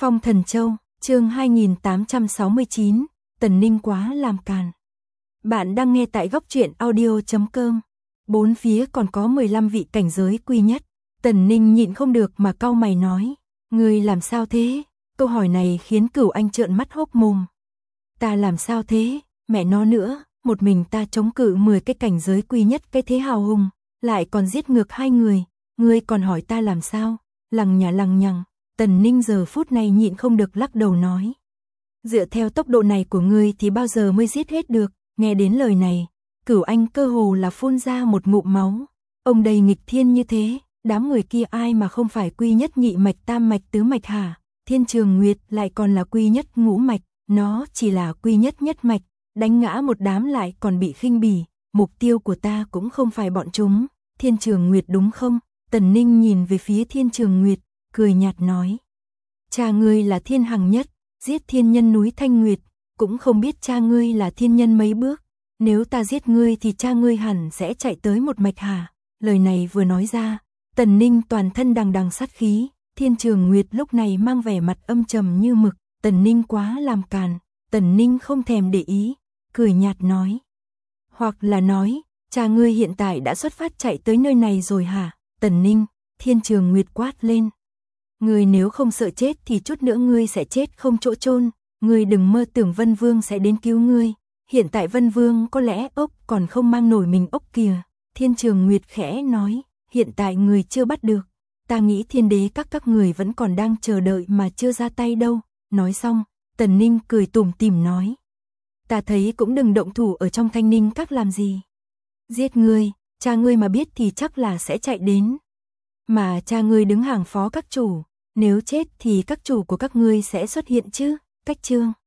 Phong Thần Châu, chương 2869, Tần Ninh quá làm càn. Bạn đang nghe tại góc truyện audio.com. Bốn phía còn có 15 vị cảnh giới quy nhất. Tần Ninh nhịn không được mà cau mày nói, ngươi làm sao thế? Câu hỏi này khiến Cửu Anh trợn mắt hốc mồm. Ta làm sao thế? Mẹ nó nữa, một mình ta chống cự 10 cái cảnh giới quy nhất cái thế hào hùng, lại còn giết ngược 2 người, ngươi còn hỏi ta làm sao? Lằng nhằng. Tần Ninh giờ phút này nhịn không được lắc đầu nói. Dựa theo tốc độ này của ngươi thì bao giờ mới giết hết được? Nghe đến lời này, Cửu Anh cơ hồ là phun ra một ngụm máu. Ông đây nghịch thiên như thế, đám người kia ai mà không phải quy nhất nhị mạch tam mạch tứ mạch hả? Thiên Trường Nguyệt lại còn là quy nhất ngũ mạch, nó chỉ là quy nhất nhất mạch, đánh ngã một đám lại còn bị khinh bỉ. Mục tiêu của ta cũng không phải bọn chúng, Thiên Trường Nguyệt đúng không? Tần Ninh nhìn về phía Thiên Trường Nguyệt, cười nhạt nói. Cha ngươi là thiên hằng nhất, giết thiên nhân núi Thanh Nguyệt, cũng không biết cha ngươi là thiên nhân mấy bước. Nếu ta giết ngươi thì cha ngươi hẳn sẽ chạy tới một mạch hả? Lời này vừa nói ra, Tần Ninh toàn thân đằng sát khí. Thiên Trường Nguyệt lúc này mang vẻ mặt âm trầm như mực. Tần Ninh quá làm càn. Tần Ninh không thèm để ý, cười nhạt nói. Hoặc là nói, cha ngươi hiện tại đã xuất phát chạy tới nơi này rồi hả? Tần Ninh, Thiên Trường Nguyệt quát lên. Ngươi nếu không sợ chết thì chút nữa ngươi sẽ chết không chỗ chôn. Ngươi đừng mơ tưởng Vân Vương sẽ đến cứu ngươi. Hiện tại Vân Vương có lẽ ốc còn không mang nổi mình ốc kìa. Thiên Trường Nguyệt khẽ nói, hiện tại người chưa bắt được. Ta nghĩ thiên đế các người vẫn còn đang chờ đợi mà chưa ra tay đâu. Nói xong, Tần Ninh cười tủm tỉm nói. Ta thấy cũng đừng động thủ ở trong Thanh Ninh các làm gì. Giết ngươi, cha ngươi mà biết thì chắc là sẽ chạy đến. Mà cha ngươi đứng hàng phó các chủ, nếu chết thì các chủ của các ngươi sẽ xuất hiện chứ. Cách chương